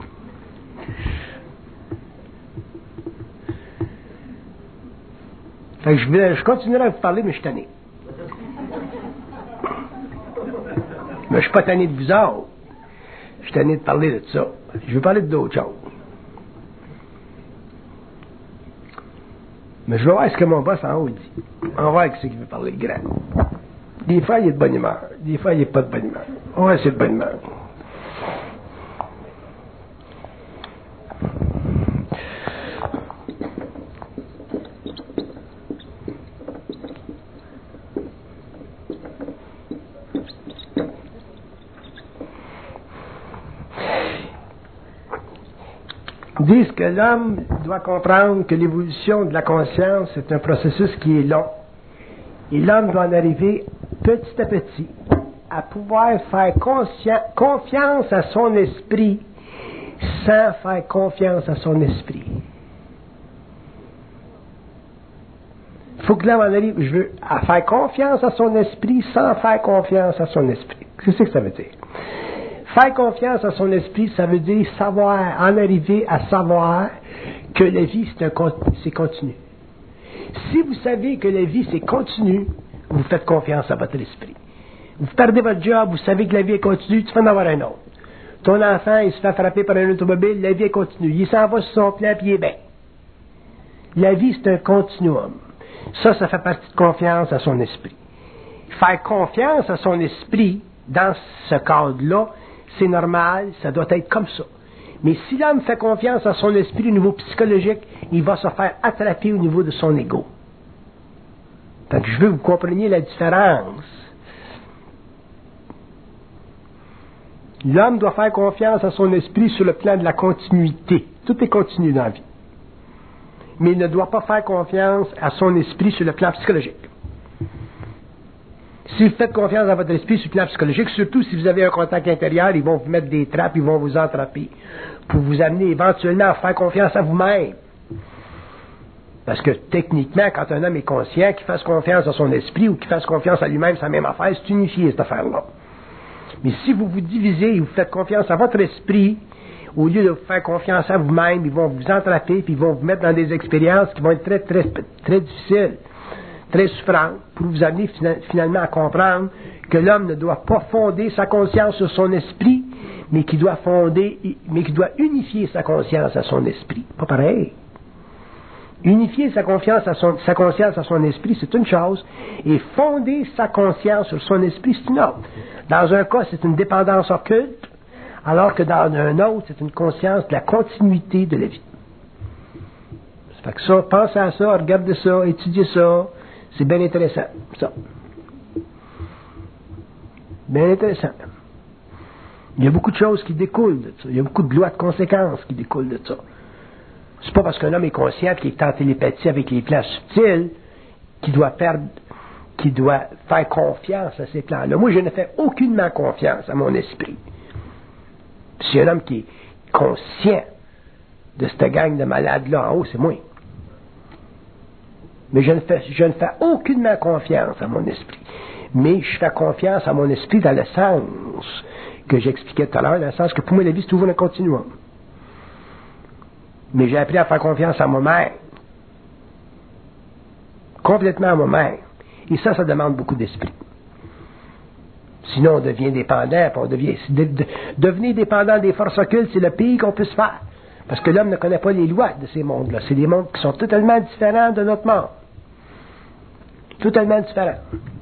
Fait que je, vais, je continuerai à vous parler, mais je suis tanné. Mais je suis pas tanné de vous autres. Je suis tanné de parler de ça. Je veux parler d'autres choses. Mais je vais voir ce que mon boss en haut dit. On va voir ce qu'il veut parler de grand. Des fois, il est de bonne humeur. Des fois, il n'est pas de bonne humeur. On va essayer de bonne humeur. Disent que l'homme doit comprendre que l'évolution de la conscience est un processus qui est long. Et l'homme doit en arriver petit à petit à pouvoir faire confiance à son esprit sans faire confiance à son esprit. Il faut que l'homme en arrive, je veux, à faire confiance à son esprit sans faire confiance à son esprit. Qu'est-ce que ça veut dire? Faire confiance à son esprit, ça veut dire savoir, en arriver à savoir que la vie, c'est, un, c'est continu. Si vous savez que la vie, c'est continu, vous faites confiance à votre esprit. Vous perdez votre job, vous savez que la vie est continue, tu vas en avoir un autre. Ton enfant, il se fait frapper par un automobile, la vie est continue. Il s'en va sur son plan, puis il est bien. La vie, c'est un continuum. Ça, ça fait partie de confiance à son esprit. Faire confiance à son esprit, dans ce cadre-là, c'est normal, ça doit être comme ça. Mais si l'homme fait confiance à son esprit au niveau psychologique, il va se faire attraper au niveau de son ego. Donc, je veux que vous compreniez la différence. L'homme doit faire confiance à son esprit sur le plan de la continuité. Tout est continu dans la vie. Mais il ne doit pas faire confiance à son esprit sur le plan psychologique. Si vous faites confiance à votre esprit sur le plan psychologique, surtout si vous avez un contact intérieur, ils vont vous mettre des trappes, ils vont vous entrapper pour vous amener éventuellement à faire confiance à vous-même. Parce que techniquement, quand un homme est conscient, qu'il fasse confiance à son esprit ou qu'il fasse confiance à lui-même, c'est la même affaire, c'est unifié cette affaire-là. Mais si vous vous divisez et vous faites confiance à votre esprit, au lieu de vous faire confiance à vous-même, ils vont vous entraper puis ils vont vous mettre dans des expériences qui vont être très, très, très difficiles, très souffrantes, pour vous amener finalement à comprendre que l'homme ne doit pas fonder sa conscience sur son esprit, mais qu'il doit fonder, mais qu'il doit unifier sa conscience à son esprit. Pas pareil. Unifier sa confiance à son, sa conscience à son esprit, c'est une chose, et fonder sa conscience sur son esprit, c'est une autre. Dans un cas, c'est une dépendance occulte, alors que dans un autre, c'est une conscience de la continuité de la vie. Ça fait que ça, pensez à ça, regardez ça, étudiez ça, c'est bien intéressant, ça. Bien intéressant. Il y a beaucoup de choses qui découlent de ça. Il y a beaucoup de lois de conséquences qui découlent de ça. C'est pas parce qu'un homme est conscient qu'il est en télépathie avec les plans subtils qu'il doit perdre, qu'il doit faire confiance à ces plans-là. Moi, je ne fais aucunement confiance à mon esprit. Si un homme qui est conscient de cette gang de malades-là en haut, c'est moi. Mais je ne fais, je ne fais aucunement confiance à mon esprit. Mais je fais confiance à mon esprit dans le sens que j'expliquais tout à l'heure, dans le sens que pour moi, la vie, c'est toujours un continuum. Mais j'ai appris à faire confiance à moi-même. Complètement à moi-même. Et ça, ça demande beaucoup d'esprit. Sinon, on devient dépendant, puis on devient... De, de, devenir dépendant des forces occultes, c'est le pire qu'on puisse faire. Parce que l'homme ne connaît pas les lois de ces mondes-là. C'est des mondes qui sont totalement différents de notre monde. Totalement différents.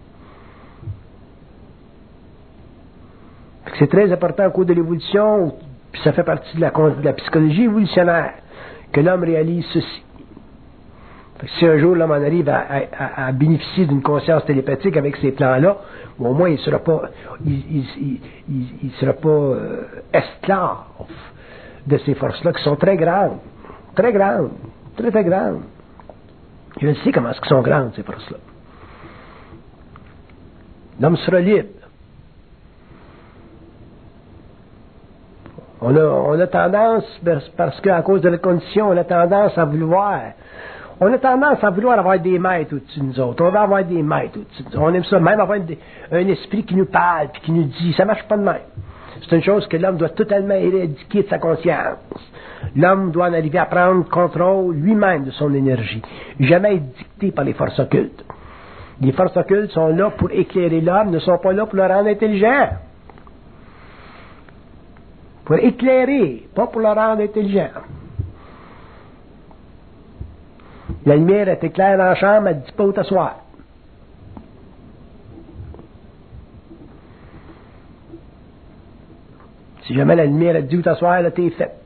C'est très important au cours de l'évolution, puis ça fait partie de la, de la psychologie évolutionnaire, que l'homme réalise ceci. Fait que si un jour l'homme en arrive à, à, à bénéficier d'une conscience télépathique avec ces plans-là, au moins il ne sera pas, il, il, il, il, il sera pas euh, esclave de ces forces-là qui sont très grandes, très grandes, très très grandes. Je sais comment elles sont grandes ces forces-là. L'homme sera libre. On a, on a tendance, parce qu'à cause de la condition, on a tendance à vouloir, on a tendance à vouloir avoir des maîtres au-dessus de nous autres. On veut avoir des maîtres au-dessus de nous autres. On aime ça, même avoir une, un esprit qui nous parle, puis qui nous dit, ça marche pas de même. C'est une chose que l'homme doit totalement éradiquer de sa conscience. L'homme doit en arriver à prendre contrôle lui-même de son énergie. Jamais être dicté par les forces occultes. Les forces occultes sont là pour éclairer l'homme, ne sont pas là pour le rendre intelligent. Pour éclairer, pas pour le rendre intelligent. La lumière est éclaire dans la chambre, elle ne dit pas où t'asseoir. Si jamais la lumière elle dit où t'asseoir, là t'es fait.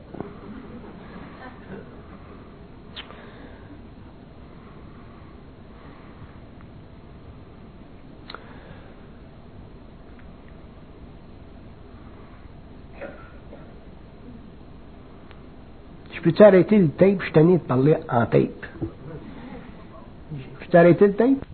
Je peux-tu arrêter le tape? Je suis tanné de parler en tape. Je peux-tu arrêter le tape?